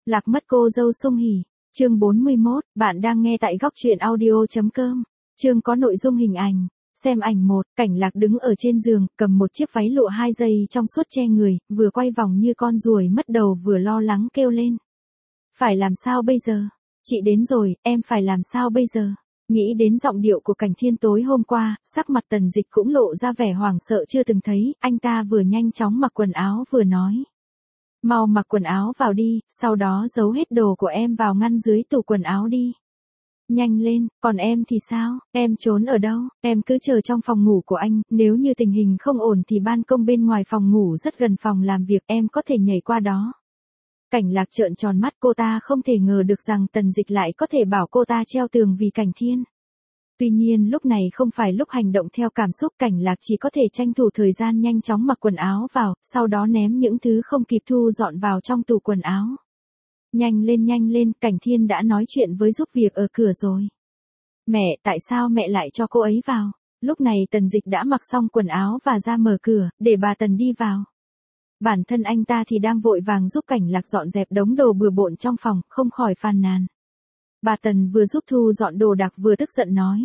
Lạc mất cô dâu Sung Hỉ. Chương 41, bạn đang nghe tại góc truyện audio.com. Chương có nội dung hình ảnh. Xem ảnh 1, Cảnh Lạc đứng ở trên giường, cầm một chiếc váy lụa 2 dây trong suốt che người, vừa quay vòng như con ruồi mất đầu vừa lo lắng kêu lên. Phải làm sao bây giờ? Chị đến rồi, em phải làm sao bây giờ? Nghĩ đến giọng điệu của Cảnh Thiên tối hôm qua, sắc mặt Tần Dịch cũng lộ ra vẻ hoảng sợ chưa từng thấy, anh ta vừa nhanh chóng mặc quần áo vừa nói. Mau mặc quần áo vào đi, sau đó giấu hết đồ của em vào ngăn dưới tủ quần áo đi. Nhanh lên, còn em thì sao, em trốn ở đâu, em cứ chờ trong phòng ngủ của anh, nếu như tình hình không ổn thì ban công bên ngoài phòng ngủ rất gần phòng làm việc, em có thể nhảy qua đó. Cảnh Lạc trợn tròn mắt, cô ta không thể ngờ được rằng Tần Dịch lại có thể bảo cô ta treo tường vì Cảnh Thiên. Tuy nhiên lúc này không phải lúc hành động theo cảm xúc, Cảnh Lạc chỉ có thể tranh thủ thời gian nhanh chóng mặc quần áo vào, sau đó ném những thứ không kịp thu dọn vào trong tủ quần áo. Nhanh lên, Cảnh Thiên đã nói chuyện với giúp việc ở cửa rồi. Mẹ, tại sao mẹ lại cho cô ấy vào? Lúc này Tần Dịch đã mặc xong quần áo và ra mở cửa, để bà Tần đi vào. Bản thân anh ta thì đang vội vàng giúp Cảnh Lạc dọn dẹp đống đồ bừa bộn trong phòng, không khỏi phàn nàn. Bà Tần vừa giúp thu dọn đồ đạc vừa tức giận nói.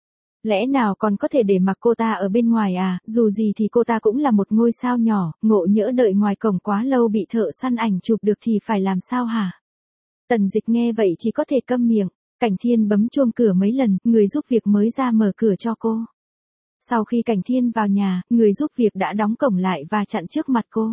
Lẽ nào còn có thể để mặc cô ta ở bên ngoài à, dù gì thì cô ta cũng là một ngôi sao nhỏ, ngộ nhỡ đợi ngoài cổng quá lâu bị thợ săn ảnh chụp được thì phải làm sao hả? Tần Dịch nghe vậy chỉ có thể câm miệng. Cảnh Thiên bấm chuông cửa mấy lần, người giúp việc mới ra mở cửa cho cô. Sau khi Cảnh Thiên vào nhà, người giúp việc đã đóng cổng lại và chặn trước mặt cô.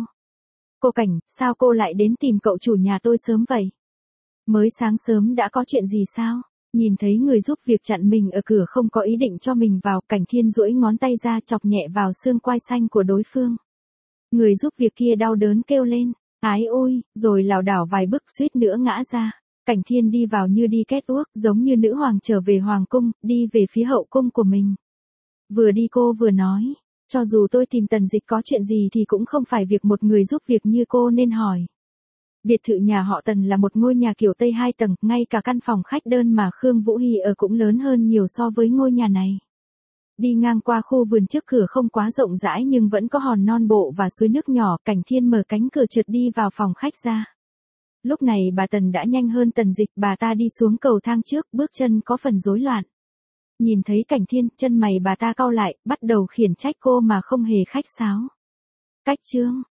Cô Cảnh, sao cô lại đến tìm cậu chủ nhà tôi sớm vậy? Mới sáng sớm đã có chuyện gì sao? Nhìn thấy người giúp việc chặn mình ở cửa không có ý định cho mình vào, Cảnh Thiên duỗi ngón tay ra chọc nhẹ vào xương quai xanh của đối phương. Người giúp việc kia đau đớn kêu lên, ái ôi, rồi lảo đảo vài bước suýt nữa ngã ra. Cảnh Thiên đi vào như đi két uốc, giống như nữ hoàng trở về hoàng cung, đi về phía hậu cung của mình. Vừa đi cô vừa nói, cho dù tôi tìm Tần Dịch có chuyện gì thì cũng không phải việc một người giúp việc như cô nên hỏi. Biệt thự nhà họ Tần là một ngôi nhà kiểu Tây 2 tầng, ngay cả căn phòng khách đơn mà Khương Vũ Hy ở cũng lớn hơn nhiều so với ngôi nhà này. Đi ngang qua khu vườn trước cửa không quá rộng rãi nhưng vẫn có hòn non bộ và suối nước nhỏ, Cảnh Thiên mở cánh cửa trượt đi vào phòng khách ra. Lúc này bà Tần đã nhanh hơn Tần Dịch, bà ta đi xuống cầu thang trước, bước chân có phần rối loạn. Nhìn thấy Cảnh Thiên, chân mày bà ta cau lại, bắt đầu khiển trách cô mà không hề khách sáo. Cách chương,